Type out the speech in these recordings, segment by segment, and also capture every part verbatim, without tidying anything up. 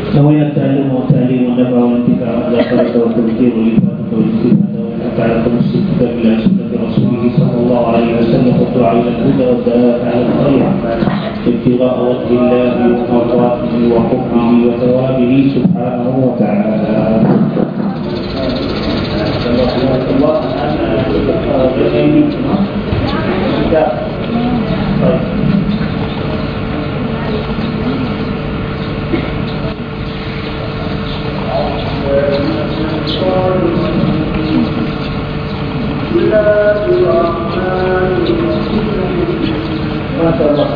نوينا التعلم والتعليم والنفع والانتفاع والذاكرة والتذكير والإفادة والاستفادة والحث على تمسك بالكتاب إلى سنة رسوله صلى الله عليه وسلم والدعاء إلى الهدى والدلالة على الخير ابتغاء وجه الله ومرضاته وحبه وثوابه سبحانه وتعالى. ما شاء الله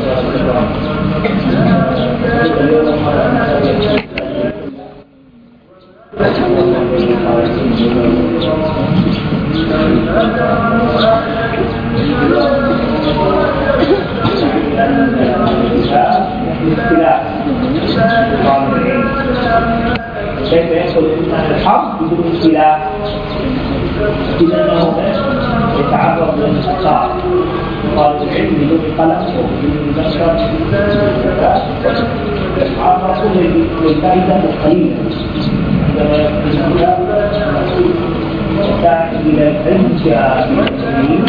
كيف يدخل الإنسان الحرب بدون سلاح؟ إذا أنه يتعرض للخطأ. طالب العلم بدون قلم وبدون مذكر يتعرض للفائدة القليلة عندما يكون يحتاج إلى العلم كمسلمين.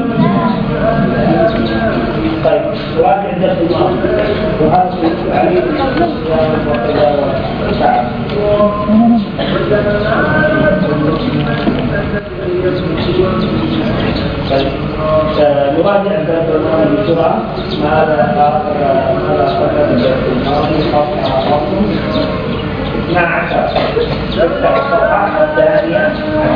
طيب سؤال عند الإمام وهذا عليه وكذا وكذا. نراجع درس الماضي بسرعة. ماذا ماذا قدر الدرس الماضي؟ صفحة اثنا عشر. نفتح الصفحة الثانية.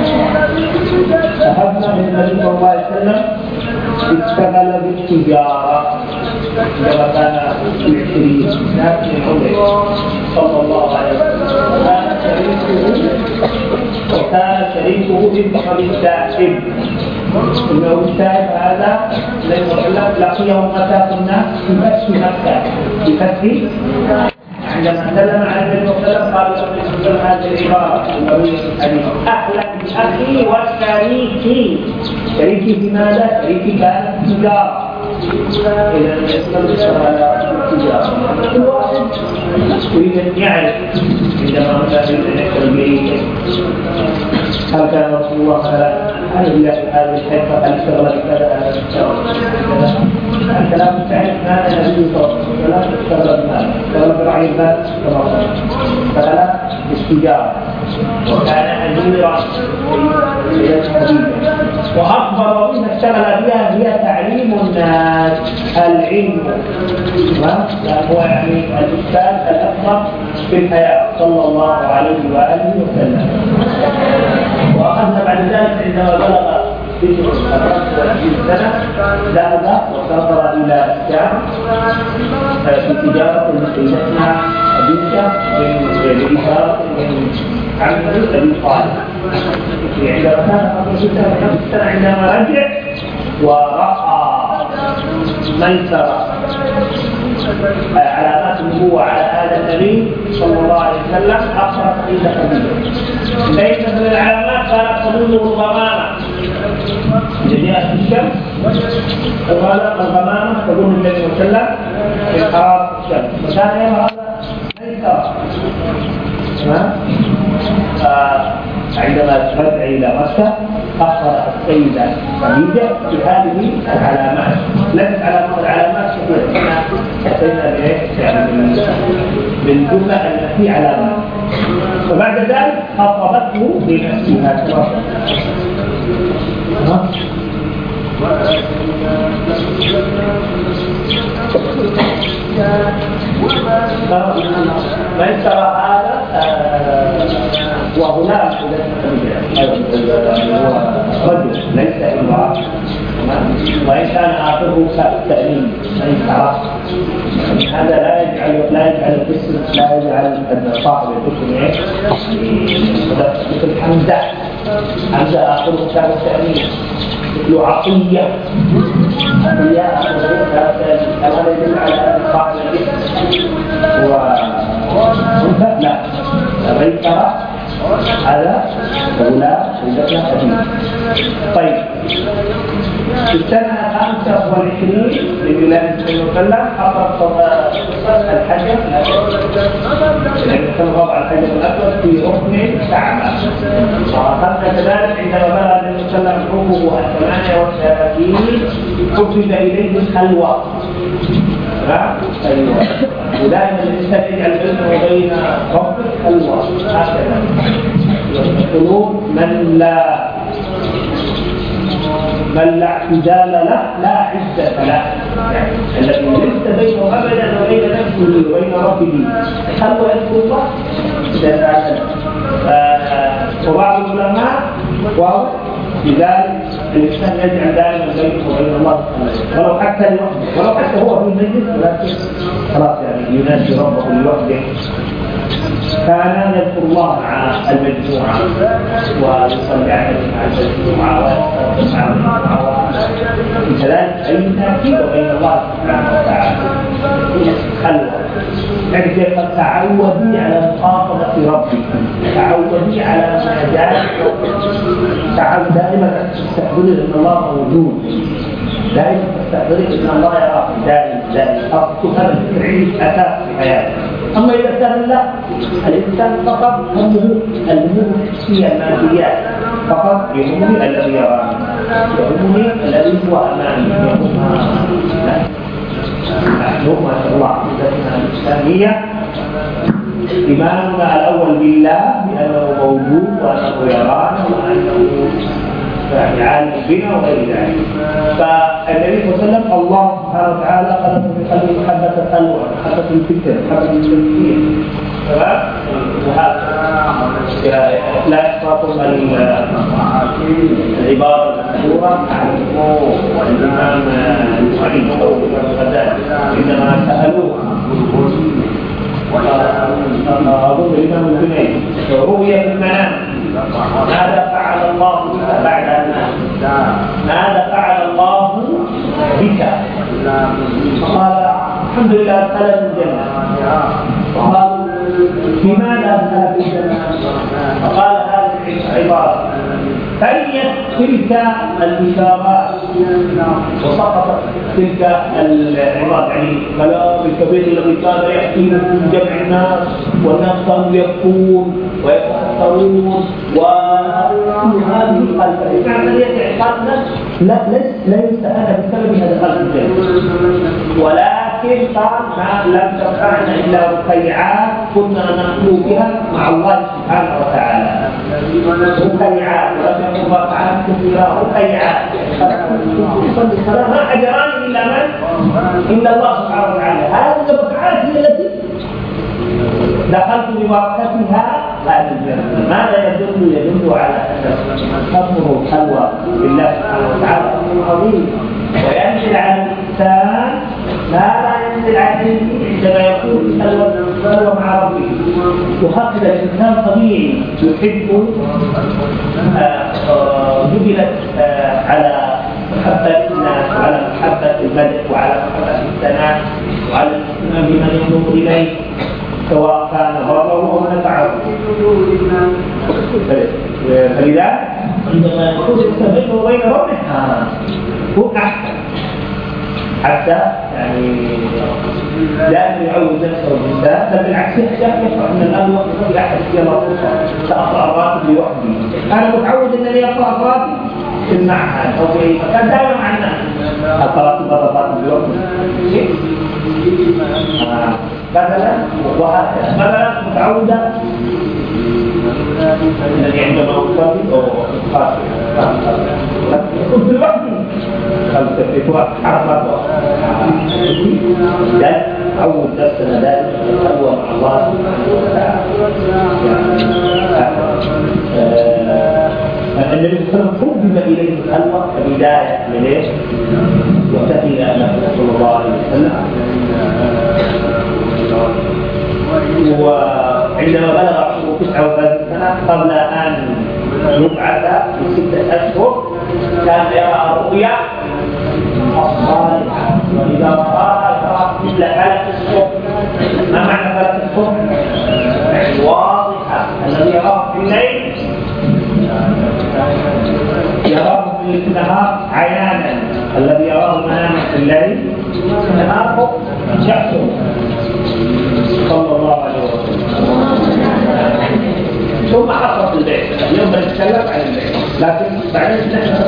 أخذنا من النبي صلى الله عليه وسلم اشتغل بالتجارة عندما كان في العشرين من عمره صلى الله عليه وسلم. كان شريكه وكان شريكه ابن السائب. إنه السائب هذا لقيه متى كنا في فتح مكة في فتح. عندما سلم على النبي صلى الله عليه وسلم قال له هذه العبارة النبوية في الحديث: أهلا بأخي وشريكي. شريكي في ماذا؟ شريكي كان في التجارة. إذا يستمر على التجارة يريد أن يعرف عندما كان يدخل البيت هل كان رسول الله هل إلا في هذه الحيطة هل اشتغل بكذا هل اشتغل بكذا. أنت لا تعرف ماذا النبي صلى الله عليه وسلم اشتغل بماذا؟ اشتغل برعي المال كما اشتغل بالتجارة وكان أجيرا إلى الحديث. وأكبر وظيفة اشتغل بها هي تعليم الناس العلم. هو يعني الأستاذ الأكبر في الحياة صلى الله عليه وآله وسلم. وأخذنا بعد ذلك عندما بلغ ذكر الخمس وعشرين سنة ذهب وسافر إلى الشام في تجارة سيدتنا خديجة بإشارة من عمه أبي طالب. عندما كان خمس سنة عندما رجع ورأى ميسرة علامات النبوة على هذا النبي صلى الله عليه وسلم أخبر سيدة خديجة. ليس من العلامات كانت تظنه الغمامة. إذا جاءت الشمس وقال الغمامة تظن النبي صلى الله عليه وسلم في حرارة الشمس. فكان يرى هذا ميسرة. عندما رجع إلى مكة أخبر السيدة خديجة بهذه العلامات. ليست علامات العلامات كثيرة. احنا أتينا يعني بالجملة التي علامات. فبعد ذلك خطبته بنفسها كما من ترى هذا وغلام هو رجل ليس امرأة. وإن كان آخره كالتأمين من ترى هذا لا يجعل لا يجعل الاسم لا يجعل صاحب الاسم مثل حمزة. حمزة آخره كالتأمين مثل عطية. عطية آخره كالتأمين. هذا يدل على صاحب الاسم ومنفق لا غير ترى هذا غلام سيدتنا خديجة. طيب في السنة الخامسة والعشرين لميلاد النبي صلى الله عليه وسلم حضر الحجر النبي صلى الله عليه وسلم الأسود في ركن الكعبة. وأخذنا كذلك عندما بلغ النبي صلى الله عليه وسلم عمره الثمانية والثلاثين حفظ إليه الخلوة. أيوة. ودائما الإنسان يجعل بينه وبين ربه خلوة هكذا. يقولون من لا من لا اعتزال له لا عزة له، يعني الذي ليس بينه أبدا وبين نفسه وبين ربه خلوة يذكر الله. وبعض العلماء واضح لذلك الإنسان يجعل دائما بينه وبين الله ولو حتى لوحده، ولو حتى هو في المجلس ولكن خلاص يعني ينادي ربه لوحده. كان يذكر الله مع المجموعة ويصلي عليه مع المجموعة ويستغفر مع المجموعة، كذلك أي تأكيد بين الله سبحانه وتعالى خلوة. يعني كيف تعودي على مخاطبة ربك، تعودي على مناجاة ربك، تعود دائما تستحضري أن الله موجود، دائما تستحضري أن الله يراك دائما دائما. هذا الفكر أساس في حياتك. أما إذا كان لا، الإنسان فقط همه الأمور الحسية الماديات، فقط يهمني الذي يراني، يهمني الذي هو أمامي، نحن ما شاء الله عقيدتنا الإسلامية إيماننا الأول بالله بأنه موجود وأنه يرانا وأنه يعني عالم بنا وغير ذلك. فالنبي صلى الله عليه وسلم الله سبحانه وتعالى خلق في قلبه محبة الخلوة، محبة الفكر، محبة التفكير، تمام؟ وهذا لا يخفاكم العبارة المشهورة عن الإمام علي بن الغزالي عندما سألوه أظن الإمام الجنيد رؤيا في المنام ماذا فعل الله بك بعد أن ماذا فعل الله بك؟ قال الحمد لله أدخلني الجنة. قال لماذا أدخلك الجنة؟ فقال هذه العبارة فهي تلك الإشارات وسقطت تلك العبارات، يعني كلام الكبير الذي كان يحكيه من جمع الناس والناس كانوا يبكون ويتأثرون وكل هذه القلب معنى اعتقادنا لا لا يستهان بسبب هذا القلب الجميل، ولكن قال ما لم تنفعنا إلا رقيعات كنا نخلو بها مع الله سبحانه وتعالى. رقيعات ولم يكن ركعات كثيرة، رقيعات ما أجراني إلا من؟ إلا الله سبحانه وتعالى. هذه الركعات هي التي دخلت بوقتها هذه الجنة. ماذا يدل؟ يدل على أن حفظه الخلوة بالله سبحانه وتعالى أمر عظيم، وينزل على الإنسان ما لا ينزل عليه عندما يكون خلوة مع ربه. وهكذا الإنسان طبيعي يحب جبلت على محبة الناس وعلى محبة المدح وعلى محبة الثناء وعلى الاهتمام بمن ينظر إليه سواء كان ضره أو نفعه. فلذلك عندما يكون الإنسان وبين ربه هو أحسن، حتى يعني لا يعود نفسه الإنسان، بل بالعكس يشعر أن الآن وقت أحد يلا فرصة سأقرأ الراتب لوحدي، أنا متعود أنني أقرأ الراتب في المعهد أو في أي مكان دائما مع الناس أقرأ الراتب لوحدي مثلا، وهكذا مثلا متعودة الذي عندما أصلي أو أصلي كنت لوحدي خلت في وقت حركات ده أول درسنا ذلك الخلوة مع الله سبحانه وتعالى. النبي صلى الله عليه وسلم حبب إليه الخلوة كبداية إليه وتأتي أنه صلى الله عليه وسلم. وعندما بلغ عمره تسعة وثلاثين سنة قبل أن يبعث بستة أشهر كان يرى الرؤيا الصالحة، وإذا رآها يراها مثل فلك الصبح. ما معنى فلك الصبح؟ يعني واضحة، الذي يراه في الليل يراه في النهار عيانا، الذي يراه مناما في الليل في النهار شخصه صلى الله عليه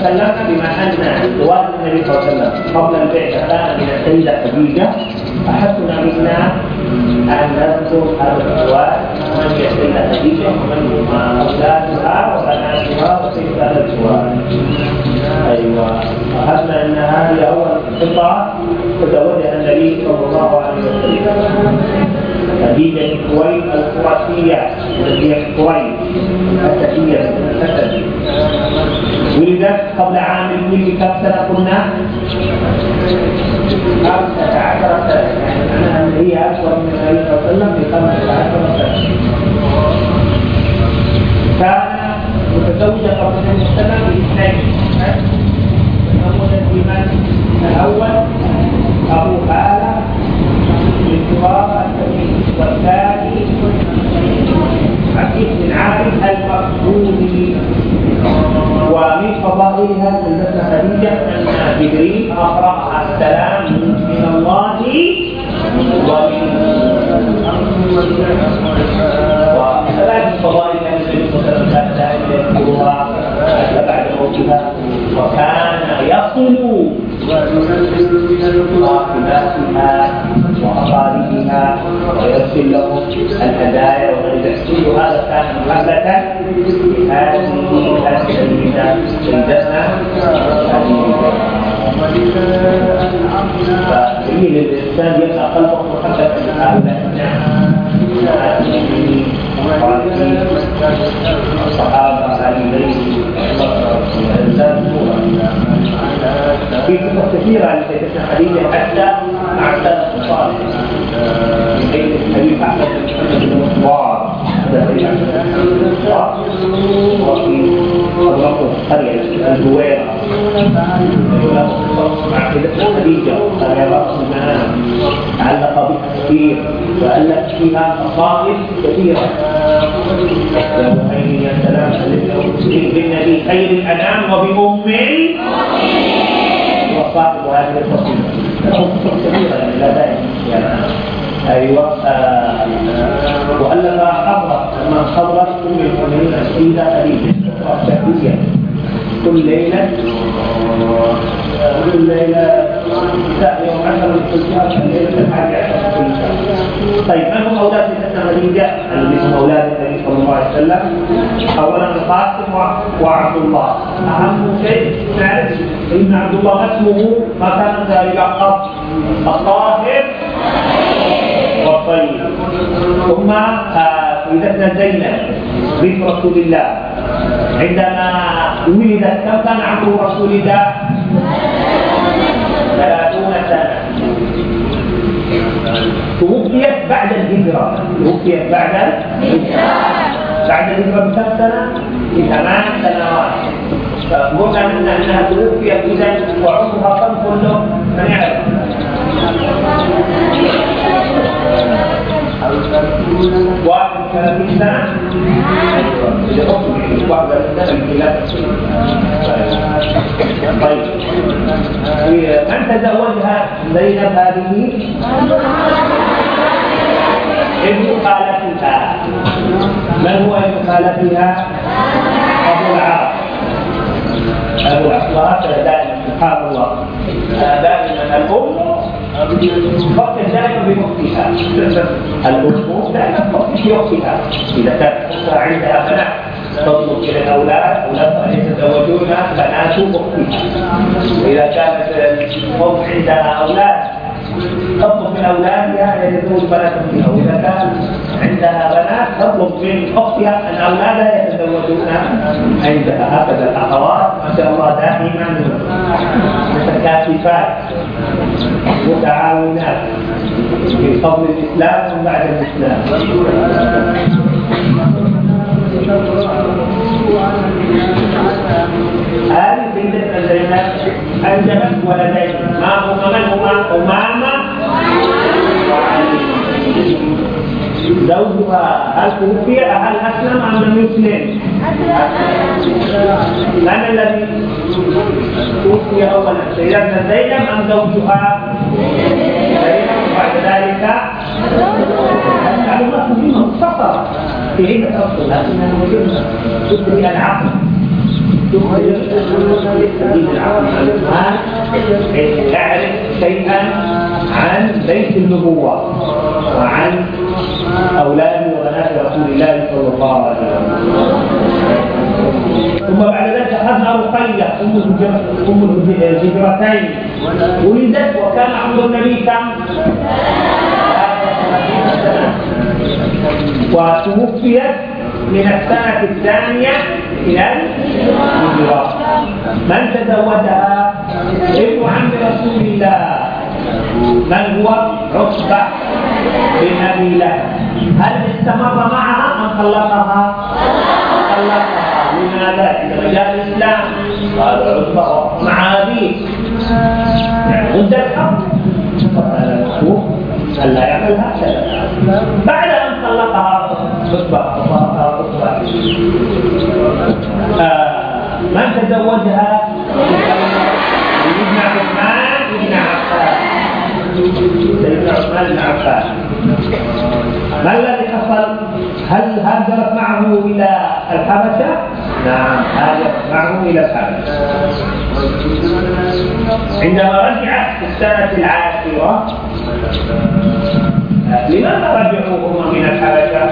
تكلمنا بما أن زواج النبي صلى الله عليه وسلم قبل البعثة كان من السيدة خديجة، أحسنا منا أن نذكر هذا الزواج، من هي السيدة خديجة ومن هم أولادها وبناتها وكيف هذا الزواج. أيوة، أحسنا أن هذه أول قطعة تزوجها النبي صلى الله عليه وسلم، خديجة خويلد القرشية التي هي خويلد الأسدية من الأسد. ولدت قبل عام الولد كم سنة قلنا؟ خمسة عشر سنة، يعني معناها أن هي أكبر من النبي صلى الله عليه وسلم بخمسة عشر سنة. كان متزوجا قبل النبي صلى الله عليه وسلم باثنين، الأول أبو هالة للتراب التميمي، والثاني عقيل بن عابد المخزومي. ومن فضائلها سيدتنا خديجة أن جبريل أقرأها السلام من الله وكذلك فضائل النبي صلى الله عليه وسلم كان دائما يذكرها بعد موتها، وكان يصل صاحباتها وأقاربها ويرسل لهم الهدايا وغير كل هذا كان محبة لهذه السيدة سيدتنا خديجة. فجميل الإنسان يبقى قلبه محبة لهؤلاء الصحابة علي في قصص كثيرة لسيدتنا خديجة حتى مع السلف الصالح، سيد الحبيب أحمد بن محمد بن مصوار وفي أبرق القرية الزويرة مع سيدتنا خديجة قال رأس المنام تعلق بها كثير وألف فيها قصائد كثيرة. يا بحيني يا سلام بالنبي خير الأنام وبأم وصاحب هذه القصيدة لهم قصص كثيرة يعني لا داعي يعني. أيوة آه. وألف حضرة لما حضرت أم المؤمنين السيدة خديجة الشهرية كل ليلة كل ليلة يوم عشر الحجة الليلة الحادي عشر كل شهر. طيب من هم أولاد سيدتنا خديجة؟ اللي هم أولاد النبي صلى الله عليه وسلم. أولا القاسم وعبد الله. أهم شيء نعرف إن عبد الله ما اسمه ما كان ذلك قط الطاهر والطيب. ثم سيدتنا زينب بنت رسول الله عندما ولدت كم كان عمر رسول الله؟ ثلاثون سنة. توفيت بعد الهجرة توفيت بعد الهجرة بعد الهجرة بكم سنة؟ بثمان سنوات. فقلنا أن أنها توفيت إذا وعمرها كم كله؟ من يعرف؟ واحد وثلاثين سنة. طيب من تزوجها زينب هذه؟ ابن خالتها. من هو ابن خالتها؟ أبو العاص. أبو العاص دائما سبحان الله دائما الأم فقط دائما بأختها. الأم دائما فقط بأختها. إذا كانت عندها بنات تطلب إلى الأولاد أولادها يتزوجون بنات أختها. وإذا كانت الأم عندها أولاد تطلب من أولادها أن يتزوج بنات أختها. وإذا كان عندها بنات تطلب من أختها أن أولادها يتزوجون عندها. هكذا الأخوات ما شاء الله دائما متكاتفات متعاونات في قبل الإسلام وبعد الإسلام. هذه سيدتنا زينب أنجبت ولدين. ما هما من هما؟ أمامة وعلي. زوجها هل توفي هل أسلم أم لم يسلم؟ من الذي توفي أولا؟ سيدتنا زينب أم زوجها؟ زينب. بعد ذلك المعلومات مهمة مختصرة في عدة أفصل لكنها مهمة تدري العقل. يعرف شيئا عن بيت النبوة وعن أولاد وبنات رسول الله صلى الله عليه وسلم. ثم بعد ذلك أخذنا رقية أم الهجرتين ولدت وكان عمر النبي كم؟ وتوفيت من السنة الثانية إلى الهجرة. من تزوجها؟ ابن عم رسول الله. من هو؟ عتبة بن أبي لهب. هل استمر معها أم طلقها؟ طلقها. لماذا؟ إذا جاء الإسلام قال عتبة مع أبيه يعني ضد الحق، فهذا المفروض ألا يعمل هكذا. بعد أن طلقها عتبة طلقها عتبة من تزوجها؟ ابن عثمان بن عفان. سيدنا عثمان بن عفان. ما الذي حصل؟ هل هاجرت معه إلى الحبشة؟ نعم، هاجرت معه إلى الحبشة. عندما رجعت في السنة العاشرة، لماذا رجعوا من الحبشة؟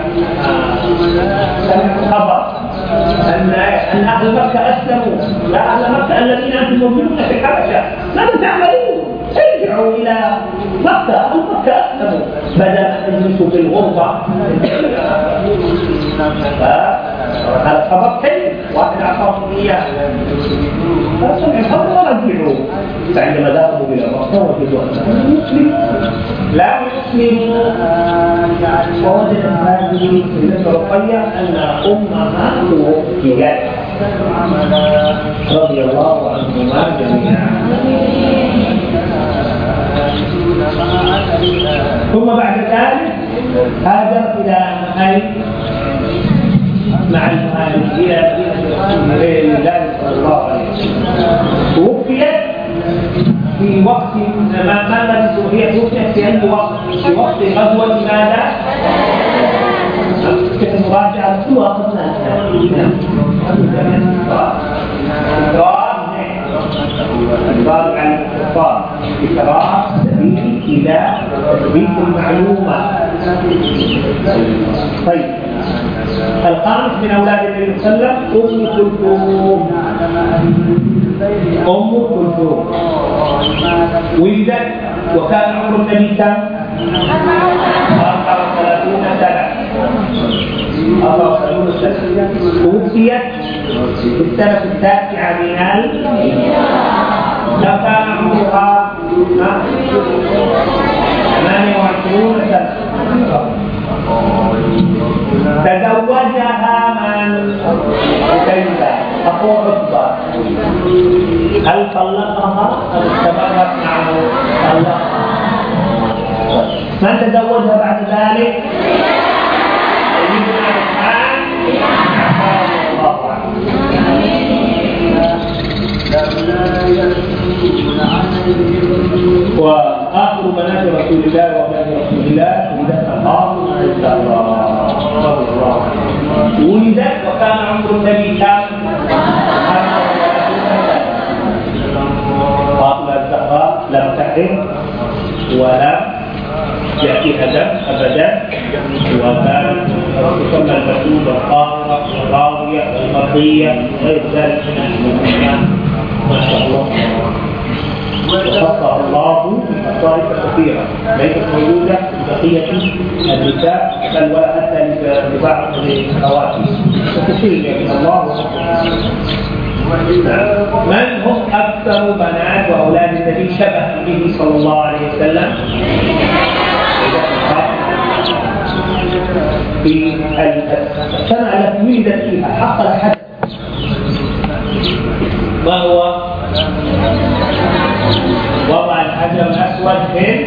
سمعوا خبر أن أن أهل مكة أسلموا. لا، أهل مكة الذين أنتم موجودون في الحبشة ماذا تعملون؟ ارجعوا إلى مكة، أهل مكة أسلموا بدل أن تجلسوا في الغربة. هذا خبر كيف واحد أعطاهم إياه فسمعوا الخبر ورجعوا. فعندما ذهبوا إلى مكة وجدوا أنهم مسلمون لا يسلموا، ووجدت هذه السيدة رقية أن أمها توفيت رضي الله عنهما جميعا. ثم بعد ذلك هاجر إلى أين؟ مع المهاجرين إلى مدينة رسول الله صلى الله عليه وسلم. توفيت في وقت ما ماذا هي توفيت في أي وقت؟ في وقت غزوة ماذا؟ المراجعة كلها أخذناها. إقرار عن الاختصار، إقرار سبيل إلى تثبيت المعلومة. طيب، الخامس من أولاد النبي صلى الله عليه وسلم أم كلثوم. أم كلثوم ولدت وكان عمر النبي كم؟ أربعة وثلاثون سنة. أربعة وثلاثون سنة. توفيت في السنة التاسعة من الهجرة. لو كان عمرها ثمانية وعشرين سنة. تزوجها من؟ عتيبة أخو عتبة. هل طلقها أم استمرت معه؟ طلقها. من تزوجها بعد ذلك؟ سيدنا عثمان رضي الله عنه. وآخر بنات رسول الله وأولاد رسول الله ولدت فاطمة الزهراء رضي الله عنها. ولدت وكان عمر النبي كم؟ فاطمة الزهراء لم تحر ولم يأتيها دم أبدا، وكانت تسمى البتول والطاهرة والراوية والمرضية وغير ذلك من الأسماء ما شاء الله. وخصها الله بخصائص كثيرة ليست موجودة في بقية النساء، بل ولا حتى لبعض الأخوات وكثير من الله. من هم أكثر بنات وأولاد النبي شبه به صلى الله عليه وسلم؟ في السنة التي ولدت فيها حصل حدث، ما هو؟ وضع الحجر الأسود في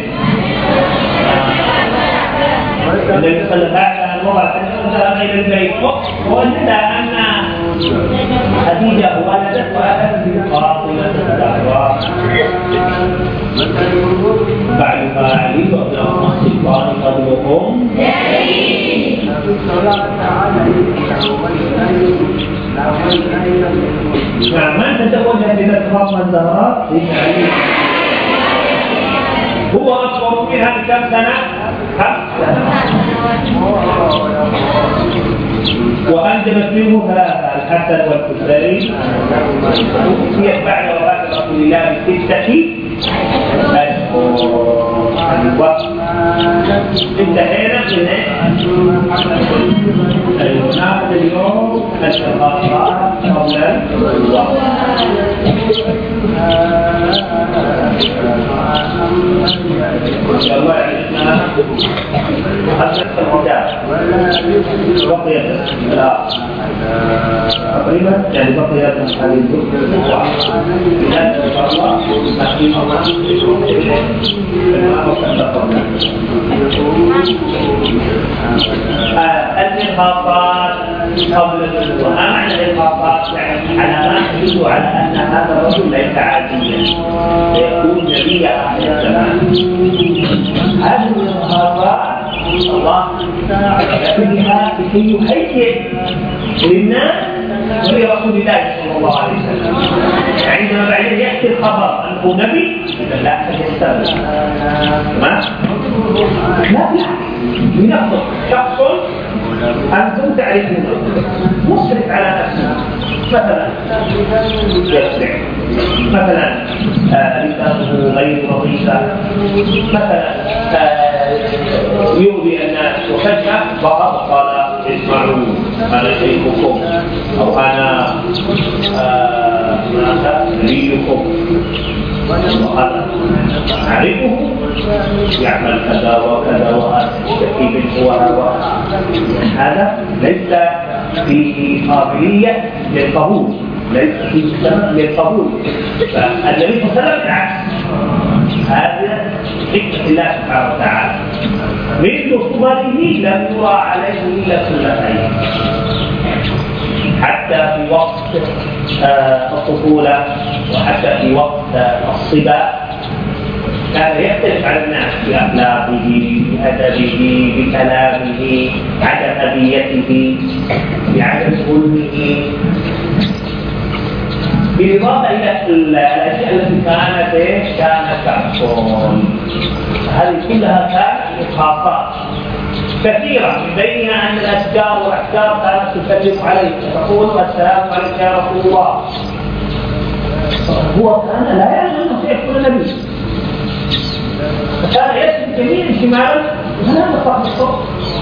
النبي صلى الله عليه وسلم. وضع الحجر إلى البيت ووجد أن خديجة ولدت وأتت بفاطمة الزهراء. بعدها علي وابن السلطان قبلهم نعم. من تزوج بنت فاطمة الزهراء؟ سيدنا علي. هو أكبر منها بكم سنة؟ خمس سنوات. وأنجبت منه ثلاثة، الحسن والحسين. توفيت بعد وفاة رسول الله بستة أشهر. انتهينا من ناخذ اليوم الشرطات قبل الوقت. إن شاء الله عرفنا حدث الوداع. بقي لا تقريبا يعني بقي هذه الأسبوع. إذا إن شاء الله نحكي الله الإرهاقات قبل النبوة. ما معنى الإرهاقات؟ يعني علامات تدل على أن هذا الرجل ليس عاديا، سيكون نبي آخر الزمان. هذه الإرهاقات الله بها لكي يهيئ للناس ولرسول الله صلى الله عليه وسلم. عندما بعدين يأتي الخبر أنه نبي لا تستمر. تمام؟ لا بنفسه شخص أنتم تعرفونه مسرف على نفسه، مثلا يسرع، مثلا لسانه غير نظيفة، مثلا يؤذي الناس، وفجأة فقط قال اسمعوا أنا شيخكم أو أنا نبيكم، وهذا نعرفه يعمل كذا وكذا ويستفيد هو هو. هذا ليس فيه قابلية للقبول، ليس فيه سبب للقبول. فالنبي صلى الله عليه وسلم بالعكس، هذا حكمة الله سبحانه وتعالى. مثل صبره لم يرى عليه إلا سنتين، حتى في وقت الطفولة وحتى في وقت الصبا كان يختلف على الناس بأخلاقه، بأدبه، بكلامه، عدم أبيته، بعدم ظلمه، بالإضافة إلى الأشياء التي كانت كانت كالصول. هذه كلها كانت إرهاقات كثيرة، من بينها أن الأشجار والأحجار كانت تسلم عليه تقول السلام عليك يا رسول الله. هو كان لا يعلم أنه سيكون نبي، فكان يسلم يمين شمالا ولا يطلع بالصوت.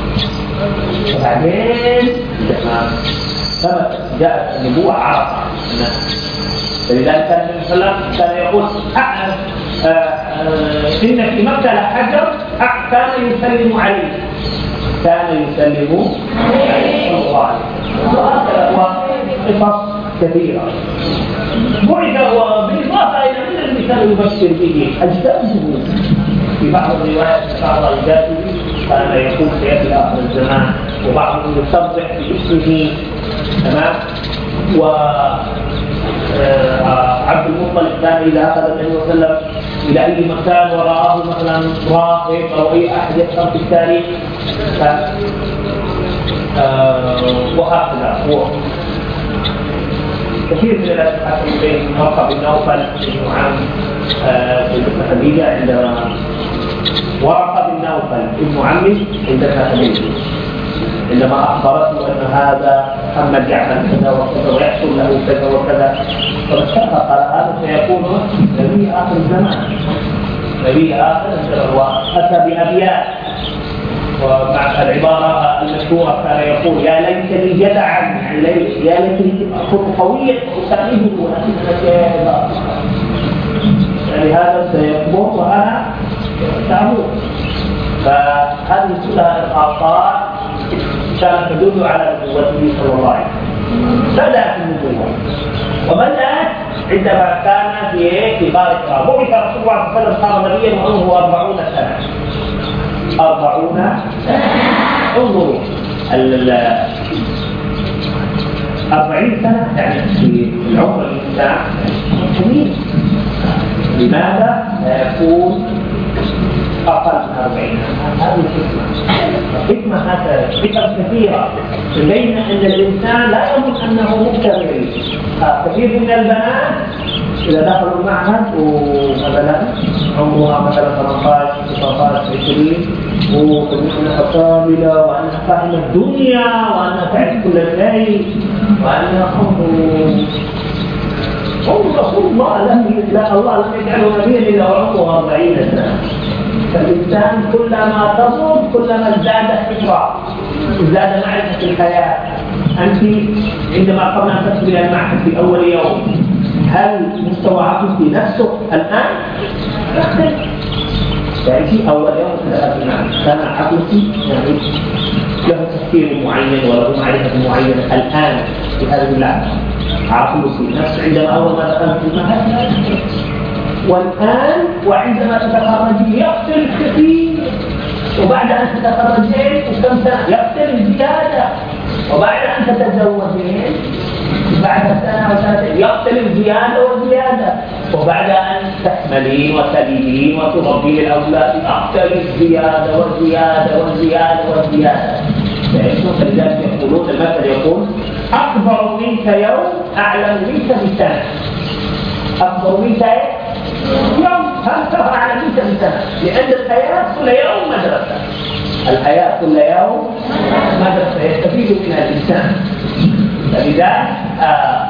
وبعدين لما جاءت النبوة عرف الناس، فلذلك كان النبي صلى الله عليه وسلم كان يقول إن في مكة لحجر كان يسلم عليه، كان يسلم عليه صلى الله عليه وسلم. وهكذا هو قصص كثيرة. بعث وبالإضافة إلى أن المثال يبشر به أجداده في بعض الروايات، بعض أجداده كان يقول سيأتي آخر الزمان، وبعضهم يصرح باسمه. تمام. و عبد المطلب كان إذا أخذ النبي صلى الله عليه وسلم إلى أي مكان ورآه مثلا راهب أو أي أحد يفهم في التاريخ وهكذا. هو كثير من الأشخاص بين ورقة بن نوفل بن عام بن خديجة، عندما ورقة بن نوفل ابن عمه عندها خديجة عندما أخبرته أن هذا محمد يعمل كذا وكذا ويحصل له كذا وكذا، فبشرها قال هذا سيكون نبي آخر الزمان، نبي آخر الزمان. وأتى بأبيات، ومع العبارة المشهورة كان يقول يا ليتني جدعا، يعني يا ليتني أكون قويا وأساعده ولكنك كذا، يعني هذا سيكبر وأنا سأموت. فهذه كلها إرهاقات كانت تدل على نبوته صلى الله عليه وسلم. بدأت النبوة وبدأت عندما كان في في غار حراء. بعث رسول الله صلى الله عليه وسلم صار نبيا وعمره أربعون سنة. أربعون سنة. انظروا أربعين سنة يعني في العمر الإنسان كبير. لماذا لا يكون أقل من أربعين عام. هذه الحكمة. حكمة هذا حكم كثيرة بين أن الإنسان لا يظن أنه مكتمل. كثير من البنات إذا دخلوا المعهد ومثلا عمرها مثلا ثمانية عشر تسعة عشر عشرين وأنها قابلة وأنها فاهمة الدنيا وأنها تعرف كل شيء وأنها هم رسول الله لم لا الله لم يجعله نبيا إلا وعمره أربعين سنة. فالإنسان كلما تصل كلما ازداد فكرة ازداد معرفة الحياة. أنت عندما قبل أن تدخل المعهد في أول يوم هل مستوى عقلك نفسه الآن؟ يختلف. يعني في أول يوم دخلت المعهد كان عقلك يعني له تفكير معين وله معرفة معينة. الآن في هذه اللحظة عقلك نفس عندما أول ما دخلت المعهد والآن وعندما تتخرجين يختلف كثير. وبعد أن تتخرجين وكم سنة يختلف زيادة. وبعد أن تتزوجين بعد سنة وسنتين يختلف زيادة وزيادة. وبعد أن تحملين وتلدين وتربين الأولاد يختلف زيادة وزيادة وزيادة وزيادة. فلذلك يقولون المثل يقول أكبر منك يوم أعلم منك بسنة. أكبر منك يوم هكذا أعلم منك بسنة. لأن الحياة كل يوم مدرسة. الحياة كل يوم مدرسة يستفيد منها الإنسان. فلذلك آه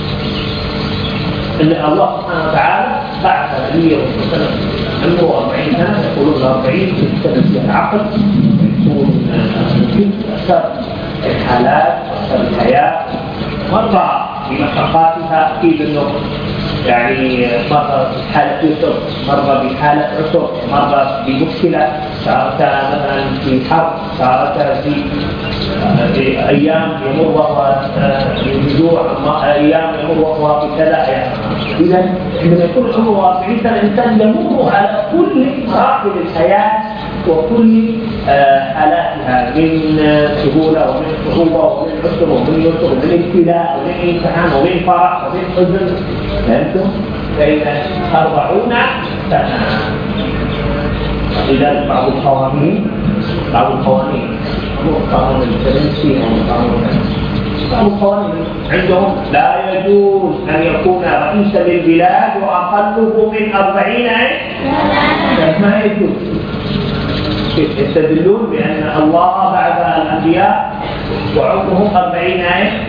أن الله سبحانه وتعالى بعث نبيه صلى الله عليه وسلم عمره أربعين سنة. يقولون أربعين يكتب فيها العقل يكون ممكن أكثر الحالات وأكثر الحياة. مرة بمشقاتها أكيد أنه يعني مرة بحالة يسر مرة بحالة عسر مرة بمشكلة صارت مثلا في حرب صارت في أيام يمر وهو بجوع أيام يمر وهو بكذا. إذا عندما يكون عمره أربعين سنة الإنسان يمر على كل مراحل الحياة وكل حالاتها من سهولة ومن صعوبة ومن عسر ومن يسر ومن ابتلاء ومن امتحان ومن فرح ومن حزن. فهمتم؟ فإذا أربعون سنة. لذلك بعض القوانين بعض القوانين القانون الفرنسي بعض القوانين عندهم لا يجوز أن يكون رئيسا للبلاد وأقله من أربعين ما يجوز. يستدلون بأن الله بعث الأنبياء وعمرهم أربعين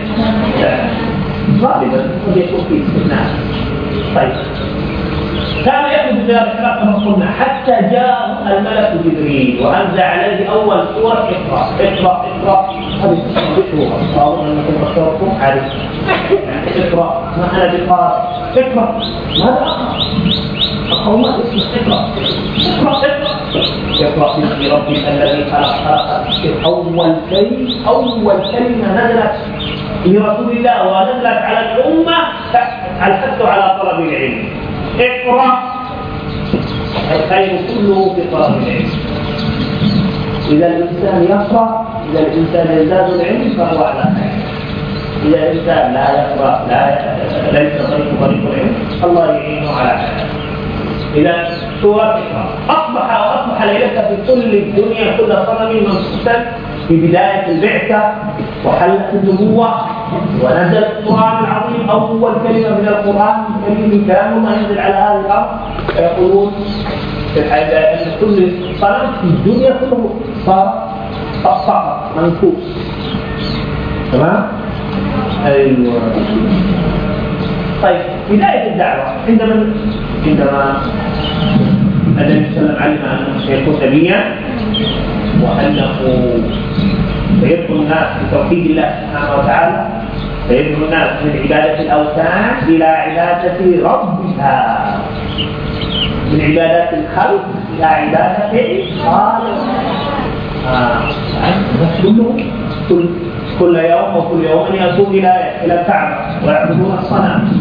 غالبا قد يكون في استثناء. طيب كان يأخذ بها بحرق كما قلنا حتى جاء الملك جبريل وأنزل عليه أول سورة اقرأ اقرأ اقرأ. هذه تشبهها قالوا أنكم أشتركم عليه اقرأ ما أنا بقارئ اقرأ. ماذا أقرأ؟ أقرأ ما اسمه اقرأ اقرأ اقرأ اقرأ باسم ربك الذي خلق خلق. أول كلمة أول كلمة نزلت لرسول الله ونزلت على الأمة الحث على طلب العلم. اقرأ. الخير كله في طلب العلم. إذا الإنسان يقرأ إذا الإنسان يزداد العلم فهو على خير. إذا الإنسان لا يقرأ لا ليس طريق طريق العلم الله يعينه على خير. إذا سورة اقرأ أصبح وأصبح ليلة في كل الدنيا كل صنم منصوصا في بداية البعثة وحلت النبوة ونزل القرآن العظيم. أول كلمة من القرآن الكريم كانوا ما ينزل على هذه الأرض. فيقولون في الحقيقة أن كل صنم في الدنيا كله صار صفقة منكوس. تمام؟ أيوة. طيب بداية الدعوة عندما عندما النبي صلى الله عليه وسلم علم أنه سيكون نبيا وأنه سيدخل الناس بتوحيد الله سبحانه وتعالى سيدخل الناس من عبادة الأوثان إلى عبادة ربها من عبادات الخلق إلى عبادة الخالق. آه. كله كل كل يوم وكل يوم يأتون إلى إلى الكعبة ويعبدون الصنم.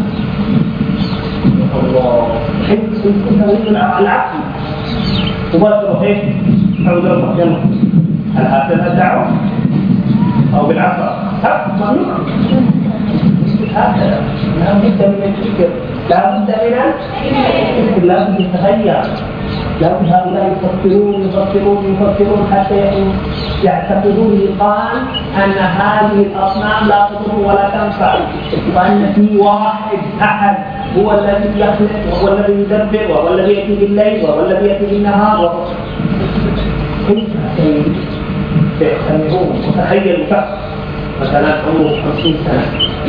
الله حس كل العقل مباشرة هيك أعوذ بالله يلا هل هكذا الدعوة أو بالعصا؟ لا ممنوع. هكذا لا بد من الفكر لا بد من الفكر لا بد يتغير لكن هؤلاء يفكرون يفكرون يفكرون حتى يعتقدون يقال أن هذه الأصنام لا تضر ولا تنفع، وأن في واحد أحد هو الذي يخلق وهو الذي يدبر وهو الذي يأتي بالليل وهو الذي يأتي بالنهار. كيف سيستمرون؟ وتخيلوا شخص مثلا عمره خمسين سنة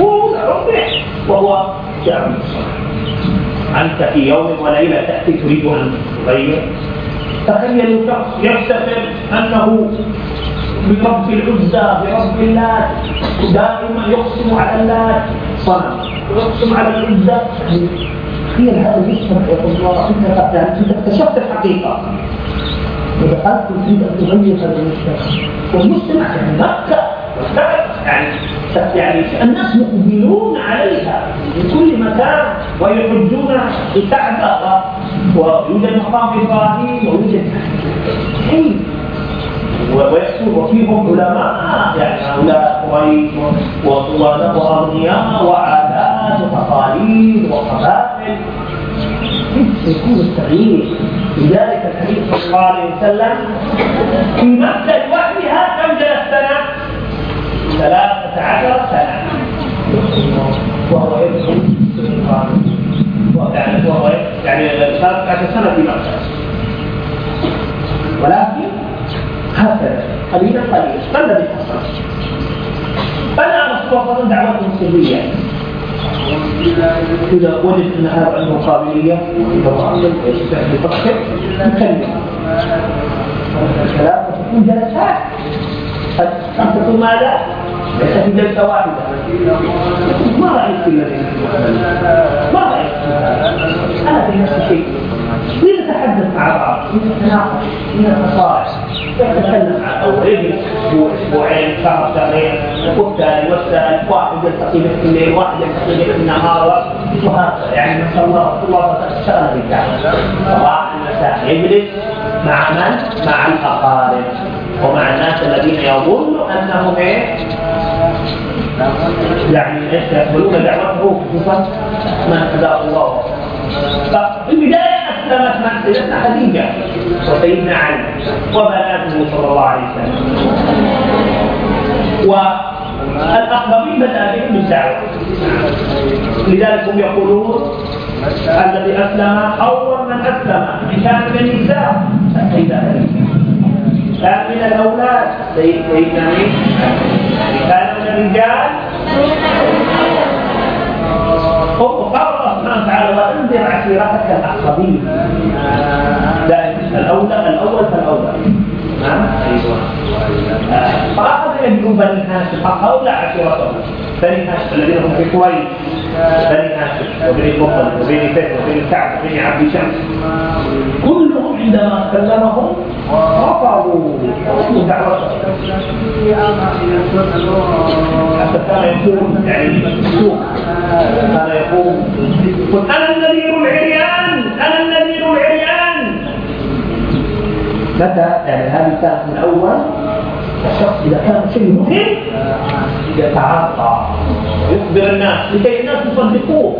وهو يعمل الصلاة، أنت في يوم وليلة تأتي تريد أن تغير. تخيلوا شخص يفتخر أنه برب العزى برب اللات، دائما يقسم على اللات صنم ويقسم على العزى. تخيل هذا يشترك يا الله، أنت اكتشفت الحقيقة ودخلت تريد أن تغير هذا المجتمع. والمجتمع يعني مكة يعني يعني الناس مقبلون عليها من كل مكان ويحجون الكعبة، ويوجد مقام إبراهيم ويوجد كيف ويكون وفيهم علماء يعني هؤلاء وأغنياء وعادات وتقاليد وقبائل. كيف يكون التغيير؟ لذلك الحديث صلى الله عليه وسلم في مكة لوحدها كم جلس سنة؟ ثلاثة عشر سنة وهو يدخل يعني وهو يعني ثلاثة عشر سنة في مكة، ولكن هكذا قليلا قليلا. ما الذي حصل؟ بنى رسول الله صلى الله عليه وسلم دعوته سرية. إذا وجد أن هذا عنده قابلية يفكر يكلم الكلام فتكون جلسات. قد تكون ماذا؟ ليس في جلسة واحدة. ما رأيت في الذي ما رأيت أنا في نفس الشيء. لنتحدث مع بعض، لنتناقش، لنتصارع، نتكلم عن أول يجلس أسبوع أسبوعين شهر شهرين، والثاني والثالث، واحد يلتقي به في الليل واحد يلتقي به في النهار، وهكذا. يعني ما شاء الله رسول الله اشتغل بالدعوة صباح المساء، يجلس مع من؟ مع الأقارب ومع الناس الذين يظن أنهم إيه؟ يعني يقبلون دعوته خصوصا من هداه الله. ففي البداية أسلمت مع سيدنا خديجة وسيدنا علي وبناته صلى الله عليه وسلم، والأقربين بدأ بهم بالدعوة. لذلك هم يقولون الذي أسلم أول من أسلم كان من النساء السيدة خديجة، كان من الأولاد سيدنا مين؟ كان من الرجال. وقال الله سبحانه وتعالى وانذر عشيرتك الأقربين. الأولى الأول فالأولى. نعم أيوة. فأخذ يجب بني هاشم هؤلاء عشيرتهم، بني هاشم الذين هم في قريش، بني هاشم وبني المطلب وبني فهد وبني كعب وبني عبد شمس، كلهم عندما كلمهم رفضوا دعوتهم. حتى كان يقول يعني السوق كان يقول قل أنا النذير العريان أنا النذير العريان. متى؟ يعني هذه كانت من أول الشخص إذا كان شيء مهم يتعاطى ويخبر الناس لكي الناس يصدقوه.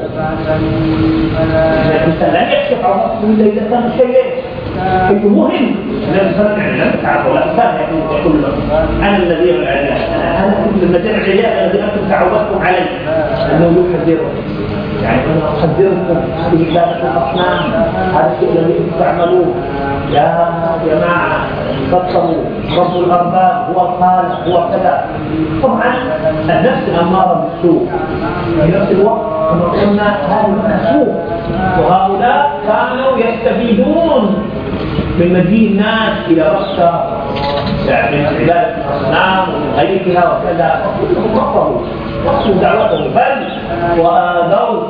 الإنسان لا يكشف عورته إلا إذا كان شيء شيء مهم. الناس يعني لا تتعاطى ولا إنسان يقول أنا الذي العريان أنا الذي العريان الذي أنتم تعودتم عليه أنه يحذركم. يعني أنا أحذركم هذه عبادة الأصنام، هذا الشيء الذي تعملوه يا جماعة فاتقوا رب الأرباب هو الخالق هو كذا. طبعا النفس الأمارة بالسوء في نفس الوقت كما قلنا هذه سوء، وهؤلاء كانوا يستفيدون من مجيء الناس إلى مكة يعني من عبادة الأصنام ومن غيرها وكذا، وكلهم رفضوا رفضوا دعوتهم بل وآذوا.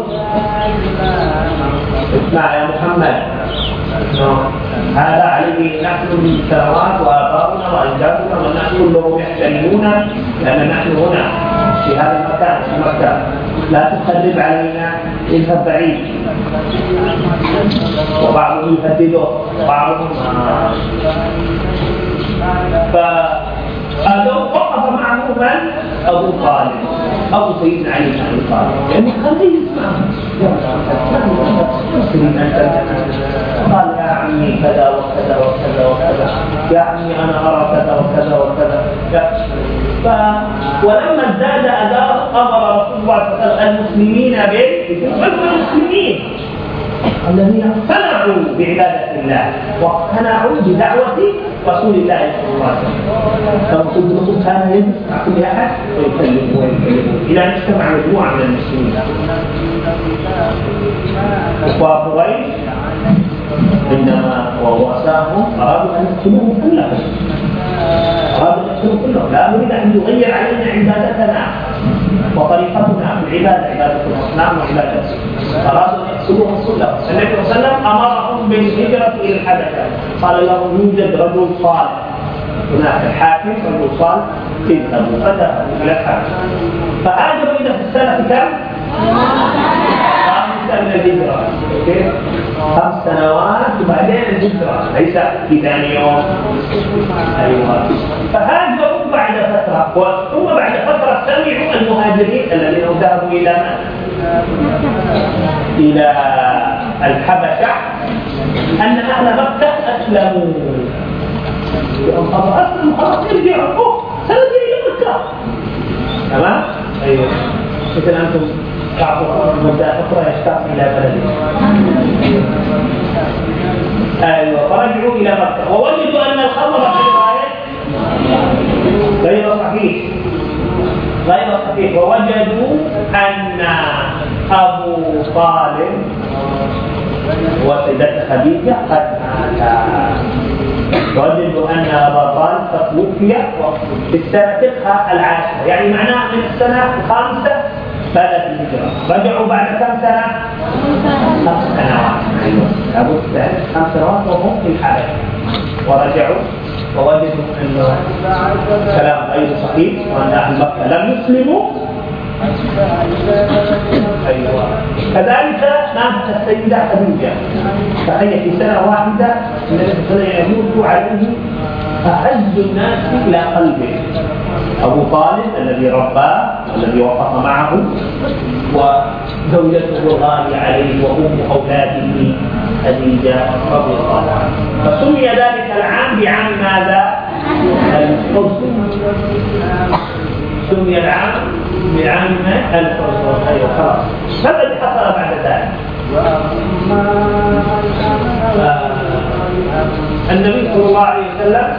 اسمع يا محمد هذا عليه نحن من سنوات وآباؤنا وأجدادنا ونحن كلهم يحترمون لأن نحن هنا في هذا المكان في مكة، لا تخرب علينا اذهب بعيد. وبعضهم يهدده وبعضهم فهذا وقف معه من؟ أبو طالب أبو سيدنا علي بن أبي طالب، يعني خليه يسمع. قال يا عم عمي كذا وكذا وكذا وكذا، يا عمي أنا أرى كذا وكذا وكذا. ف... ولما ازداد أداء أمر رسول الله صلى الله عليه وسلم المسلمين بالمسلمين الذين اقتنعوا بعبادة الله واقتنعوا بدعوة رسول الله صلى الله عليه وسلم. فالرسول الرسول كان يجلس مع كل أحد ويكلمه ويكلمه إلى أن اجتمع مجموعة من المسلمين. وقريش عندما ورؤساهم أرادوا أن يقتلوهم كلهم، أرادوا أن يقتلوهم كلهم، لا نريد أن يغير علينا عبادتنا وطريقتنا في العبادة، عبادة الأصنام وعبادة، أرادوا أن يقتلوهم كلهم. النبي صلى الله عليه وسلم أمرهم بالهجرة إلى الحبشة، قال لهم يوجد رجل صالح هناك، الحاكم رجل صالح، اذهبوا فذهبوا إلى الحبشة. فهاجروا إلى في السنة كم؟ خمسة من الهجرة، خمس سنوات وبعدين الهجرة، ليس في ثاني يوم. أيوة. فهاجروا بعد فترة، ثم بعد فترة سمعوا المهاجرين الذين ذهبوا إلى إلى الحبشة أن أهل مكة أسلموا. أسلموا خلاص يرجعوا، سنرجع إلى مكة. تمام؟ أيوة. مثل أنتم بعض مدة أخرى يشتاق إلى بلده. أيوة. فرجعوا إلى مكة ووجدوا أن الخبر غير صحيح غير صحيح ووجدوا أن أبو طالب وسيدة خديجة قد ماتا. وجدوا أن أبا طالب قد توفي في السنة العاشرة، يعني معناه من السنة الخامسة بدأت الهجرة. رجعوا بعد كم سنة؟ خمس سنوات. أيوة. أبو الثالث خمس سنوات وهم في الحبشة، ورجعوا ووجدوا أن كلام غير صحيح وأن أهل مكة لم يسلموا. أيوة. كذلك ماتت السيدة خديجة، تخيل في سنة واحدة النبي صلى الله عليه وسلم يموت عليه أعز الناس إلى قلبه، أبو طالب الذي رباه والذي وقف معه، وزوجته الغالية عليه وأم أولاده خديجة رضي الله عنها. فسمي ذلك العام بعام ماذا؟ الحزن. سمي العام بعام الحزن. أيوة خلاص. ماذا الذي حصل بعد ذلك؟ النبي صلى الله عليه وسلم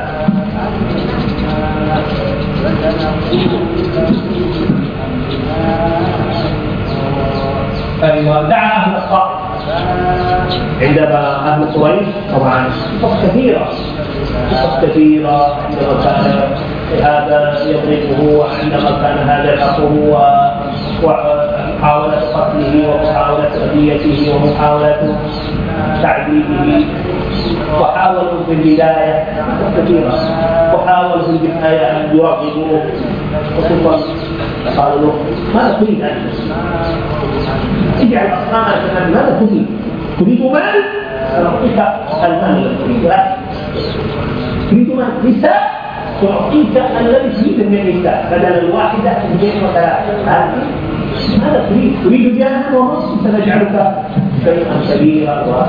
أيوة دعا أهل الطائف عندما أهل قريش طبعا قصص كثيرة قصص كثيرة عندما كان هذا يضربه وعندما كان هذا يحقه ومحاولة قتله ومحاولة أذيته ومحاولة تعذيبه، وحاولوا في البداية كثيرا، وحاولوا في البداية أن يرغبوه، وخصوصا قالوا له ماذا تريد أن اجعل أصنامك؟ ماذا تريد؟ تريد مال؟ سنعطيك المال الذي تريد. تريد مال؟ نساء؟ سنعطيك الذي تريد من النساء، بدل الواحدة اثنين وثلاثة. ماذا تريد؟ تريد جاها ونصف سنجعلك شيئا كبيرا و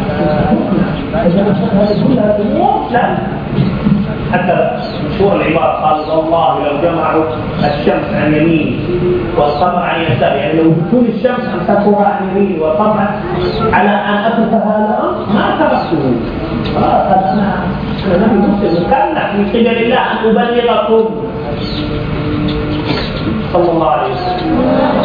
هذه كلها امور لا. حتى مشهور العباره قال والله لو جمعوا الشمس عن يمين والقمر عن يسار، يعني لو تكون الشمس امسكوها عن يمين والقمر على ان اترك هذا ما تركته. خلاص انا انا نبي مسلم مكلف من قبل الله ان ابلغكم صلى الله عليه وسلم.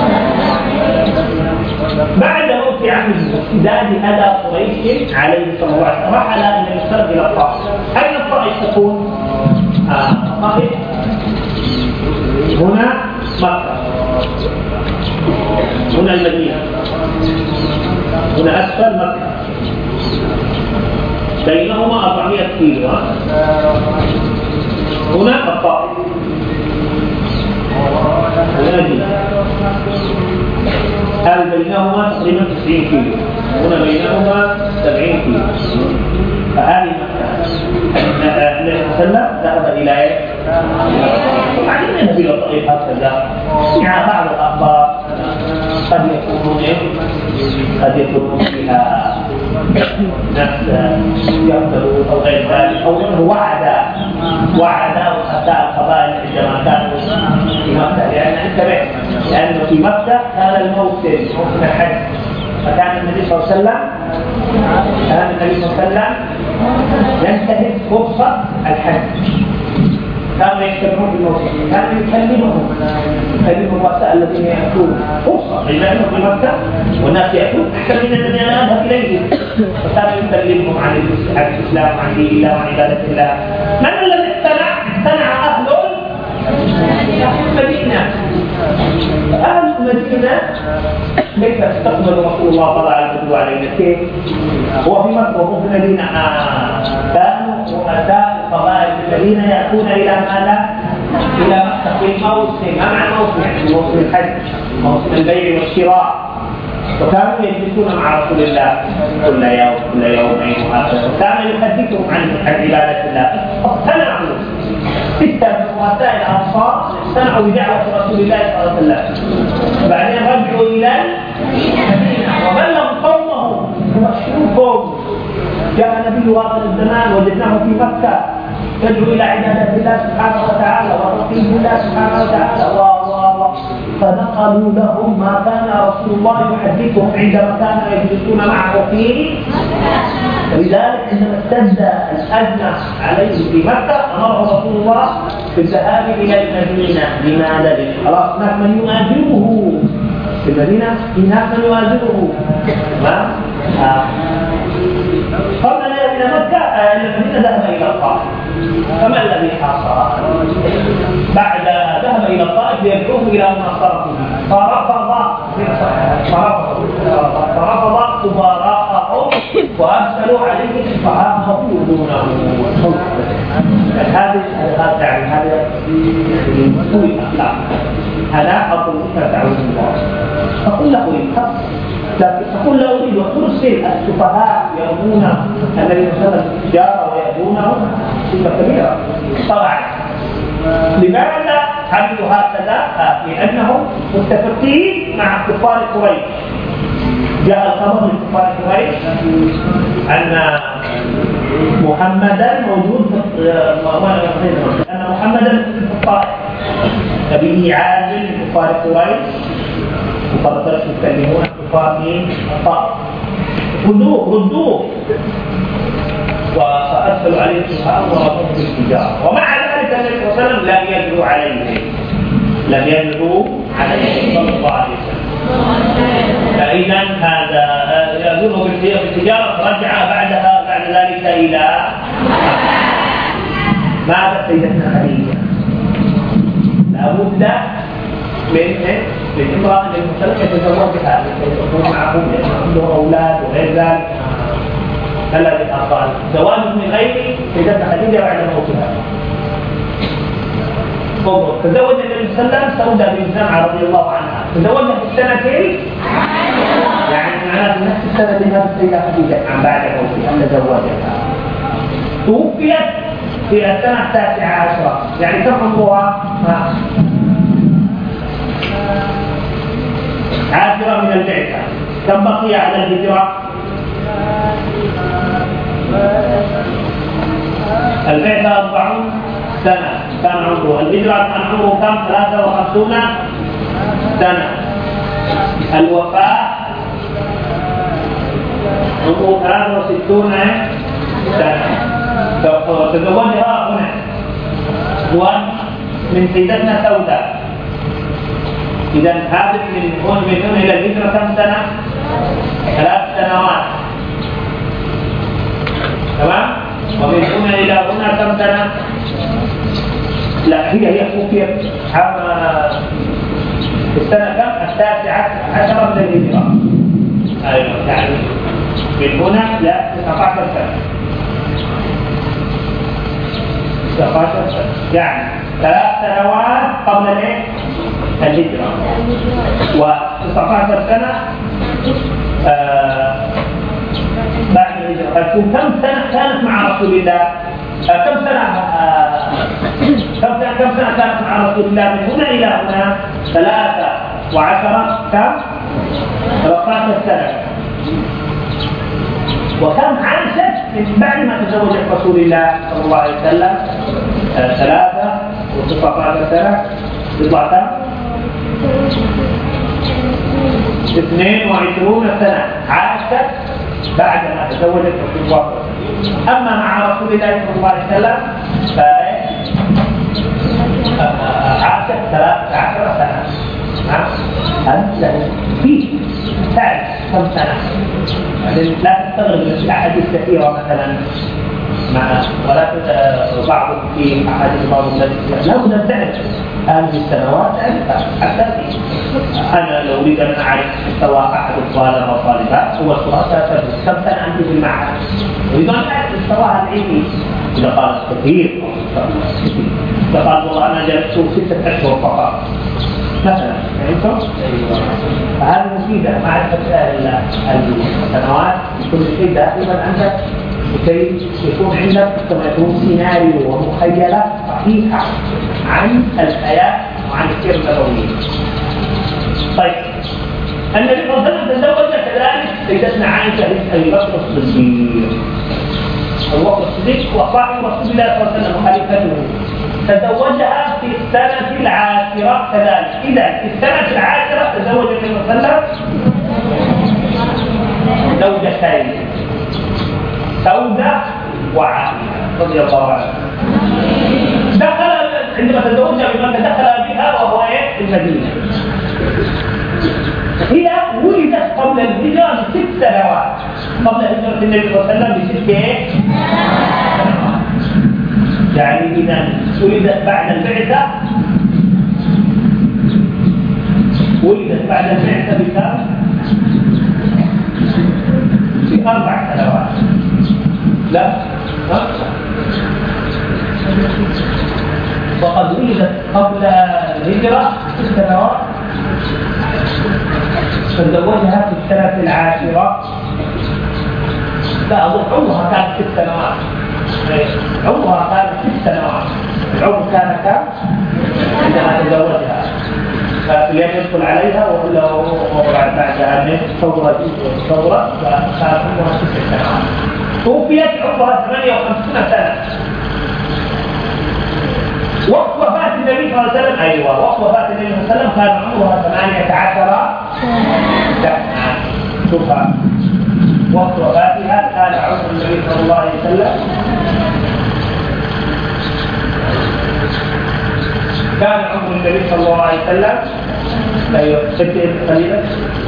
بعد موت عم ازداد أذى قريش عليه صلى الله عليه وسلم، رحل النبي صلى الله عليه وسلم إلى الطائف. أين الطائف تكون؟ الطائف هنا مكة، هنا المدينة، هنا أسفل مكة، بينهما أربعمائة كيلو. هنا الطائف، هل بينهما تقريبا تسعين كيلو، هنا بينهما سبعين كيلو. فهذه مكة. النبي صلى الله عليه وسلم ذهب إلى إيه؟ وبعدين النبي إلى الطريق هكذا مع بعض الأخبار قد يكونون قد يكونون فيها ناس يقتلوا أو غير ذلك، أو أنه وعد وعد رؤساء القبائل عندما كانوا في مكة، لأن انتبه لأنه في مكة كان الموسم موسم الحج، فكان النبي صلى الله عليه وسلم كان النبي صلى الله عليه وسلم ينتهز فرصة الحج، كانوا يجتمعون في الموسم، كانوا يكلمهم يكلمهم الرؤساء الذين يأتون فرصة، بما أنهم في مكة والناس يأتون أحسن من الذين أنا أذهب إليهم، فكانوا يكلمهم عن الإسلام وعن دين الله وعن عبادة الله. من الذي اقتنع؟ اقتنع أهل المدينة. أهل المدينة كيف استقبل رسول الله طلع البدو علينا كيف؟ هو في مكة وهو في المدينة. كانوا رؤساء القبائل في المدينة يأتون إلى ماذا؟ إلى مكة في الموسم، ما معنى موسم؟ يعني موسم الحج، موسم البيع والشراء، وكانوا يجلسون مع رسول الله كل يوم كل يومين وهكذا، وكان يحدثهم عن عبادة الله. اقتنعوا ستة من رؤساء الأنصار اقتنعوا بدعوة رسول الله صلى الله عليه وسلم، بعدين رجعوا إلى المدينة وبلغوا قومهم وشوفوا جاء نبي آخر الزمان وجدناه في مكة يدعو إلى عبادة الله سبحانه وتعالى وتوحيد الله سبحانه وتعالى و و فنقلوا لهم ما كان رسول الله يحدثهم عندما كانوا يجلسون معه فيه. لذلك عندما اشتد الأزمة عليه في مكة أمره رسول الله بالذهاب إلى المدينة. لماذا؟ خلاص هناك من يؤازره في المدينة، هناك من يؤازره. تمام؟ قبل أن يذهب إلى مكة إلى المدينة ذهب إلى الطائف. فما الذي حصل؟ بعد ذهب إلى الطائف ليدعوه إلى مناصرته، فرفض فرفض كبراءهم وأرسلوا عليه سفهاءهم يؤذونه. هذه هذا هذا من سوء الأخلاق، هذا أقول لك تعوذ الله. فقل له ينقص، لكن تقول له أريد وترسل السفهاء يرمون الذي يسمى التجارة ويرمونه صفة كبيرة. طبعا لماذا عملوا هكذا؟ لأنهم متفقين مع كفار قريش. جاء الخبر من كفار قريش أن محمدا موجود أن محمدا في الطائف، فبه عاجل كفار قريش كفار قريش يتكلمون كفار من الطائف، ردوه ردوه وأرسلوا عليه السفهاء ورفضوا بالتجارة. ومع ذلك النبي صلى الله عليه وسلم لم يدعو عليه لم يدعو عليه صلى الله عليه وسلم. فإذا هذا يأذنه بالتجارة، فرجع بعدها بعد ذلك إلى ماذا؟ سيدتنا خديجة لابد من من امرأة المسلمة يتزوج بها يكون معهم عنده أولاد وغير ذلك. الذي أقال زواج من غير سيدتنا خديجة بعد موتها. تزوج النبي صلى الله عليه وسلم سودة بنت زمعة رضي الله عنها، تزوجها في السنتين، يعني معناه في نفس السنة اللي ماتت السيدة خديجة عن بعد موتها تزوجها. توفيت في السنة التاسعة عشرة، يعني كم عمرها؟ عاشرة من البعثة. كم بقي على الهجرة؟ البعثة أربعون سنة كان عمره، الهجرة كان عمره كم؟ ثلاثة وخمسون سنة. الوفاة عمره ثلاثة وستون سنة. تزوجها هنا من سيدتنا سودة. إذا هذه من هون من هنا إلى الهجرة كم سنة؟ ثلاث سنوات. تمام؟ ومن هنا إلى هنا كم سنة؟ لا هي هي توفيت في السنة كم؟ التاسعة عشرة من الهجرة. أيوة يعني من هنا لا تسعة عشر سنة. تسعة عشر سنة يعني ثلاث سنوات قبل الايه؟ الهجرة، وتسعة عشر سنة آه بعد الهجرة. كم سنة كانت مع رسول الله؟ آه كم سنة آه كم سنة كم سنة كانت مع رسول الله من هنا إلى هنا؟ ثلاثة وعشرة كم؟ ثلاثة عشر سنة. وكم عاشت من بعد ما تزوجت رسول الله صلى الله عليه وسلم؟ آه ثلاثة وتسعة سنة، يطلع كم؟ اثنين وعشرون سنة عاشت بعد ما تزوجت رسول الله. أما مع رسول الله صلى الله عليه وسلم فعاشت ثلاثة عشر سنة. هذا فيه تعرف كم سنة؟ لا تستغرب من الأحاديث كثيرة مثلا مع ولا بعض في أحاديث بعض الناس لا بد تعرف هذه السنوات حتى أنا لو أريد أن أعرف مستوى أحد الطلبة والطالبات هو السؤال كم سنة أنت في المعهد؟ أريد أن أعرف مستواها العلمي. إذا قالت كثير إذا قال والله أنا جلست ستة أشهر فقط مثلا فهمتم؟ فهذه مفيدة معرفة السنوات كل شيء دائما أنت لكي يكون عندك كما يكون سيناريو ومخيلة صحيحة عن الحياة وعن السير النبوي. طيب النبي صلى الله عليه وسلم تزوج كذلك سيدتنا عائشة بنت أبي بكر الصديق. أبو بكر الصديق وصاحب رسول الله صلى الله عليه وسلم وخليفته تزوجها في السنة العاشرة كذلك. إذا في السنة العاشرة تزوج النبي صلى الله عليه وسلم زوجتين سودة وعائشة رضي الله عنها. دخل عندما تزوجها بمكة دخل بها وهو في المدينة. هي ولدت قبل الهجرة بست سنوات، قبل هجرة النبي صلى الله عليه وسلم بست سنوات. يعني إذا ولدت بعد البعثة ولدت بعد البعثة بكم؟ بأربع سنوات. لا ها؟ وقد ولدت قبل الهجرة ست سنوات تزوجها في السنة العاشرة. لا أظن عمرها كانت ست سنوات. عمرها كانت ست سنوات. العمر كان كم عندما تزوجها؟ فلم يدخل عليها ولا بعد بعد أن صبرت صبرت فكانت عمرها ست سنوات. توفيت عمرها ثمانية وخمسين سنة. وقت وفاة النبي صلى الله عليه وسلم أيوة وقت وفاة النبي صلى الله عليه وسلم كان عمرها ثمانية عشر سنة. شوفها وقت وفاتها كان عمر النبي صلى الله عليه وسلم كان عمر النبي صلى الله عليه وسلم أيوة ستة قليلا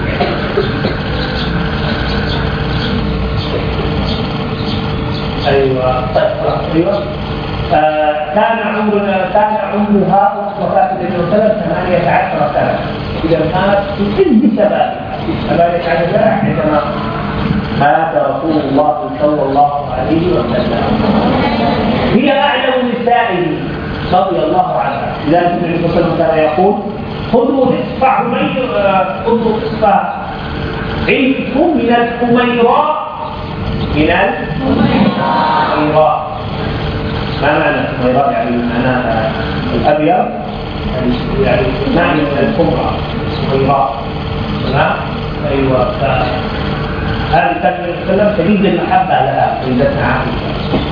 أيوة طيب أيوة آه كان عمرنا كان عمرها وقت وفاة النبي صلى الله عليه وسلم ثمانية عشر سنة. إذا كانت في عز شبابها ثمانية عشر سنة عندما مات رسول الله صلى الله عليه وسلم. هي أعلم نسائه رضي الله عنها. لذلك النبي صلى الله عليه وسلم كان يقول خذوا نصف عمير خذوا نصف علمكم من الحميراء من الحميراء. ما معنى الحميراء؟ يعني معناها الأبيض يعني معنى من الحمراء حميراء. تمام؟ أيوة. هذه كلمة السلام شديد المحبة لها سيدتنا عائشة،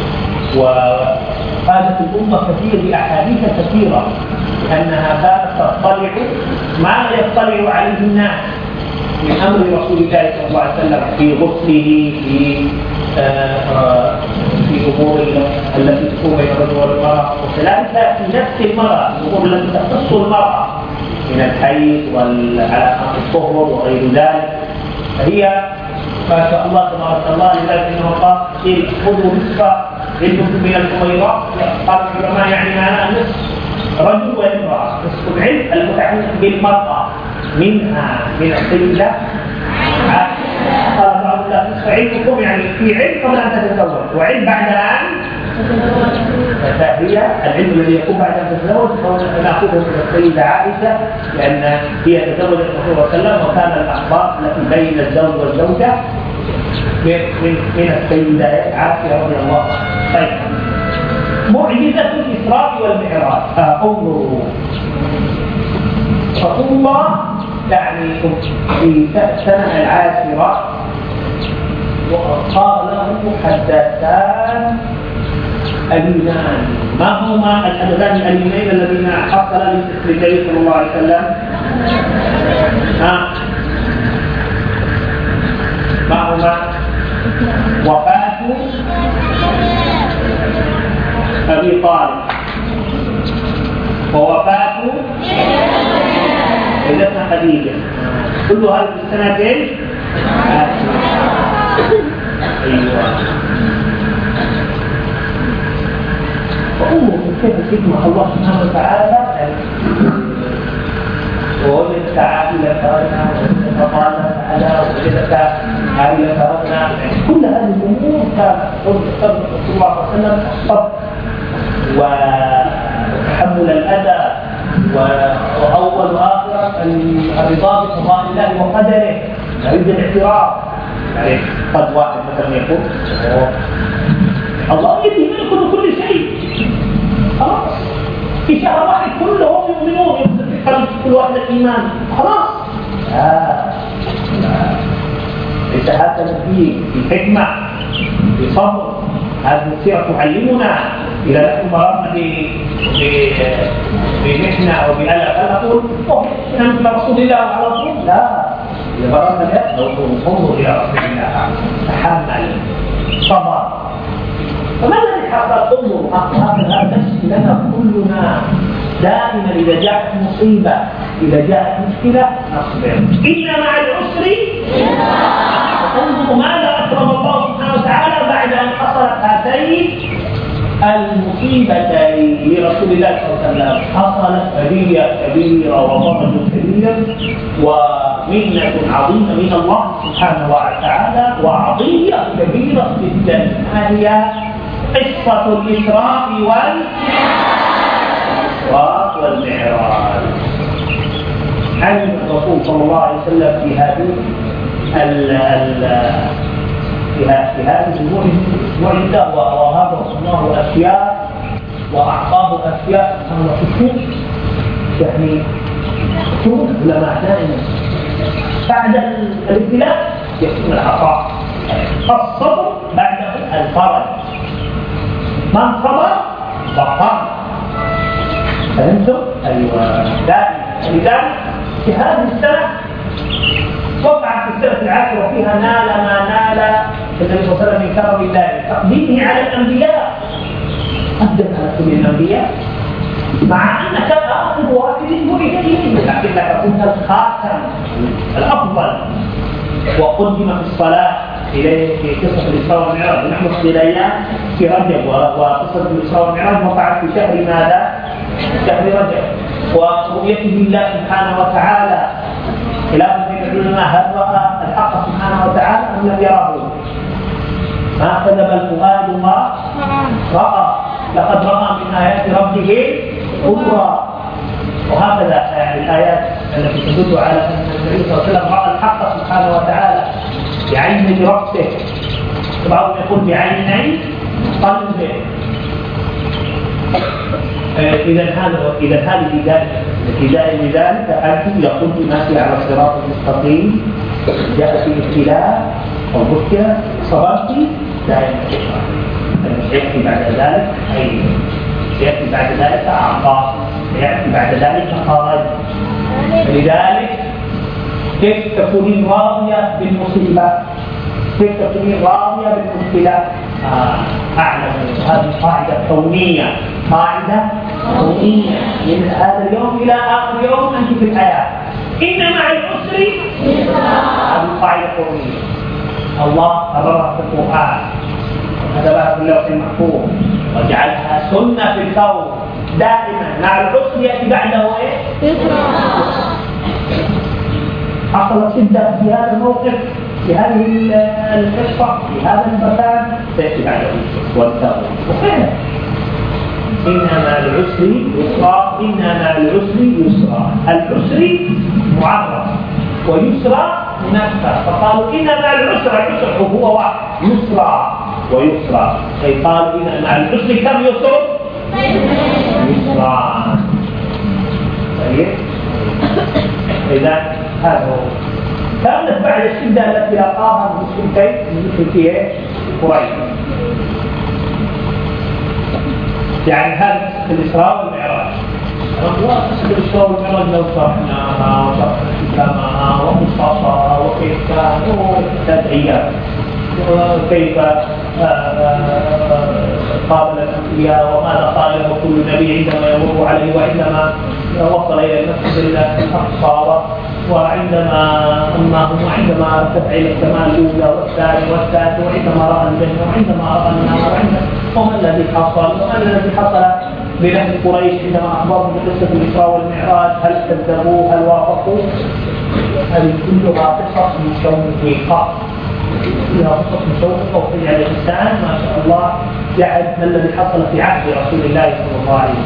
وقادت الأمة كثير بأحاديث كثيرة لأنها كانت تطلع ما يطلع عليه الناس من أمر رسول الله صلى الله عليه وسلم في غسله في آه في أمور التي تكون بين الرجل والمرأة، وكذلك في نفس المرأة الأمور التي تخص المرأة من الحيض والعلاقات الطهر وغير ذلك. فهي ما شاء الله تبارك الله. لذلك انه قال قيل خذوا نصف علمكم من الحميراء. قال العلماء يعني معناه نصف رجل وامراه، نصف العلم المتعلق بالمراه منها من السيده قال بعض الناس نصف علمكم يعني في علم قبل ان تتزوج وعلم بعد ان فهي العلم الذي يكون بعد ان تتزوج فناخذه من السيده عائشه لان هي تزوجت الرسول صلى الله عليه وسلم وكان الاخبار التي بين الزوج والزوجه من من السيده عائشه رضي الله عنها. طيب معجزه الاسراء والمعراج. انظروا رسول الله يعني في السنه العاشره وصار له حدثان أليمان. ما هما الحدثان الأليمين الذين حصل للنبي صلى الله عليه وسلم؟ ها؟ ما هما؟ وفاة أبي طالب، ووفاة سيدتنا خديجة، كل هذه السنتين. أيوة. وأمه كيف حكمة الله سبحانه وتعالى ووجدك عائلة فرنا ووجدك طالة على ووجدك عائلة فرنا، كل هذه الأمور كانت تقول رسول الله صلى الله عليه وسلم الصبر وتحمل الأذى وأول وآخر الرضا بقضاء الله وقدره، يريد الاعتراف. يعني قد واحد مثلا يقول الله يدي منكم كل شيء، خلاص في شهر واحد كلهم يؤمنون، يقول كل واحد الإيمان، خلاص. لا لا ليس هذا الدين في حكمة، في صبر. هذه السيرة تعلمنا إذا نحن مررنا بمحنة أو بألم فنقول نحن رسول الله على طول، لا. إذا مررنا بألم انظر إلى رسول الله، تحمل، صبر. فماذا الذي حصل؟ انظر هذا تشكي لنا كلنا دائما إذا جاءت مصيبة، إذا جاءت مشكلة نصبر، إن مع العسر انظر ماذا أكرم الله سبحانه وتعالى بعد أن حصلت هاتين المصيبتين لرسول الله صلى الله عليه وسلم. حصلت بلية كبيرة وضرر كبير ومنة عظيمة من الله سبحانه وتعالى وعطية كبيرة جدا، هي قصة الإسراء والمعراج. علم الرسول صلى الله عليه وسلم في هذه في هذه المعجزة ووهبه الله أشياء وأعطاه أشياء سبحانه وتعالى. يعني شوف العلماء دائما بعد الابتلاء يكون العطاء، الصبر بعده الفرج، من صبر بطل. فهمتم؟ أيوة. لذلك في هذه السنة وقعت في السنة العاشرة وفيها نال ما نال النبي صلى الله عليه وسلم من كرم الله تقديمه على الأنبياء، قدم على كل الأنبياء مع أنك آخر واحد بعث إليه، لكنك كنت الخاتم الأفضل. وقدم في الصلاة إليه في قصة الإسراء والمعراج، نحن في الأيام في رجب، وقصة الإسراء والمعراج وقعت في شهر ماذا؟ شهر رجب. ورؤيته الله سبحانه وتعالى خلاف بين العلماء، هل رأى الحق سبحانه وتعالى أم لم يره؟ ما كذب الفؤاد ما رأى، لقد رأى من آيات ربه كبرى. وهكذا يعني الآيات التي تدل على أن النبي صلى الله عليه وسلم رأى الحق سبحانه وتعالى بعين رأسه، بعضهم يقول بعيني قلبه. إذا هذا إذا هذه ذلك ابتداء لذلك أنت يقول ماشي على الصراط المستقيم، جاء في ابتلاء أو مشكلة صبرت دائما يأتي بعد ذلك خير، يأتي بعد ذلك عطاء، يأتي بعد ذلك فرج. لذلك كيف تكونين راضية بالمصيبة؟ كيف تكونين راضية بالمشكلة؟ آه أعلم هذه قاعدة كونية، قاعدة كونية من هذا اليوم إلى آخر يوم أنت في الحياة. إن مع العسر هذه قاعدة كونية الله قررها في القرآن وكتبها في اللوح المحفوظ وجعلها سنة في الكون دائما. مع العسر يأتي بعده إيه؟ حصلت شدة في هذا الموقف، في هذه القصة، في هذا المكان، سيأتي بعده والتغيير. وفعلا إن مع العسر يسرا، إن مع العسر يسرا. العسر معرف ويسرا منكر، فقالوا إن مع العسر، العسر هو واحد، يسرا ويسرا، أي قالوا إن مع العسر كم يسر؟ يسرا. طيب إذا هذا هو. كانت بعد الشدة التي لقاها المشركين المشركين قريش. يعني هذا الإسراء والمعراج. قصة الإسراء والمعراج لو شرحناها وشرحناها وقصصها وكيف كانوا ثلاث أيام وكيف قابل الأنبياء وماذا قال له كل نبي عندما يمر عليه وعندما وصل إلى المسجد الأقصى وعندما أمهم وعندما ارتفع إلى السماء الأولى والثانية والثالثة وعندما رأى الجنة وعندما رأى النار وما الذي حصل وما الذي حصل لأهل قريش عندما أخبرهم بقصة الإسراء والمعراج. هل كذبوا هل وافقوا؟ هذه كلها قصص مشوقة فيها قصص مشوقة وفي على الإنسان ما شاء الله يعرف ما الذي حصل في عهد رسول الله صلى الله عليه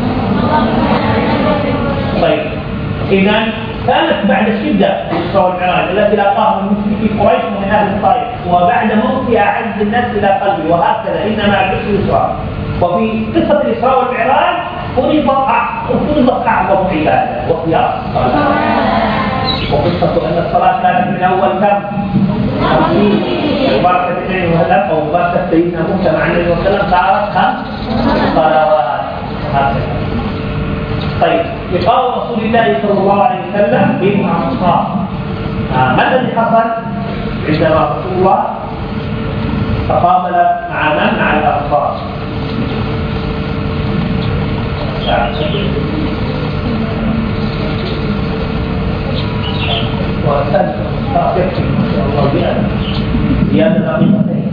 وسلم. طيب إذا كانت بعد الشدة الإسراء والمعراج التي لاقاها المشركين قريش ومن أهل الطائف وبعد موت أعز الناس إلى قلبي وهكذا إنما عبد الإسراء. وفي قصة الإسراء والمعراج فرضت أعظم عبادة وهي الصلاة. وقصة أن الصلاة كانت من أول كم وبركة العلم وهلم وبركة سيدنا موسى مع النبي وسلم صارت خمس صلوات هكذا. طيب لقاء رسول الله صلى الله عليه وسلم بالأنصار. آه ما الذي حصل عندما رسول الله تقابل مع من؟ مع الأنصار. وأسألك يكفي ما شاء الله زيادة زيادة دقيقتين.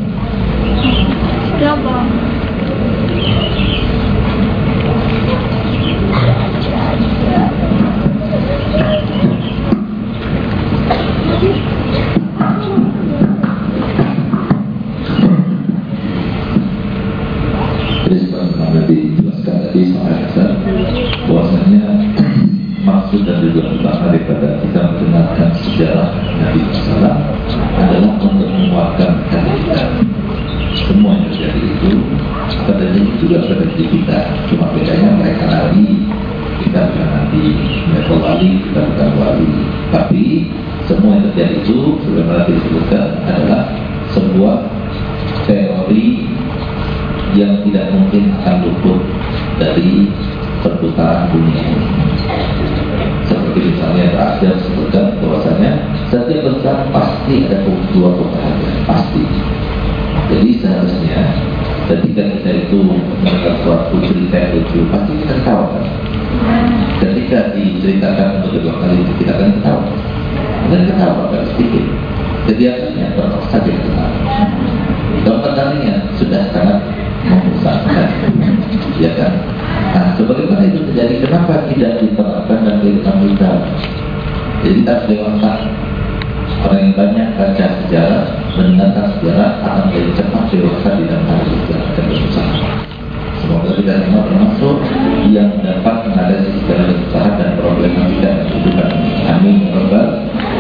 dijelaskan tadi sama Hasan bahwasanya maksud dan tujuan utama daripada kita mendengarkan sejarah Nabi Muhammad shallallahu alaihi wasallam adalah untuk menguatkan kita. Semua yang terjadi itu terjadi juga terjadi kita. Cuma bedanya mereka Nabi, kita bukan Nabi, mereka wali, kita bukan wali. Tapi semua yang terjadi itu sebenarnya disebutkan adalah sebuah teori yang tidak mungkin akan luput dari perputaran dunia ini. Seperti misalnya terakhir sebutkan bahwasanya setiap besar pasti ada dua putaran, pasti. Jadi seharusnya ketika kita itu mendengar suatu cerita itu pasti kita tahu kan. Ketika diceritakan untuk kedua kali itu kita akan tahu dan ketawa agak sedikit. Kebiasaannya berapa saja ketawa. Keempat kalinya sudah sangat membosankan, ya kan? Nah, sebagaimana itu terjadi, kenapa tidak diterapkan dan kehidupan kita? Jadi kita harus dewasa. Orang yang banyak baca sejarah, mendengarkan sejarah akan lebih cepat dewasa di dalam hal sejarah dan berusaha. Semoga kita semua termasuk yang dapat menghadapi segala kesusahan dan problematika dan kehidupan. Amin ya rabbal.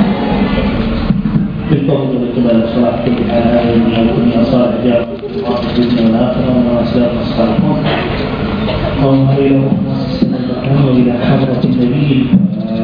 بالفضل والكمال والصلاة في الحلال والدنيا صالح جاب الدنيا والآخرة وأسلام الصالحون اللهم إلى مؤسسنا الرحمن وإلى حضرة النبي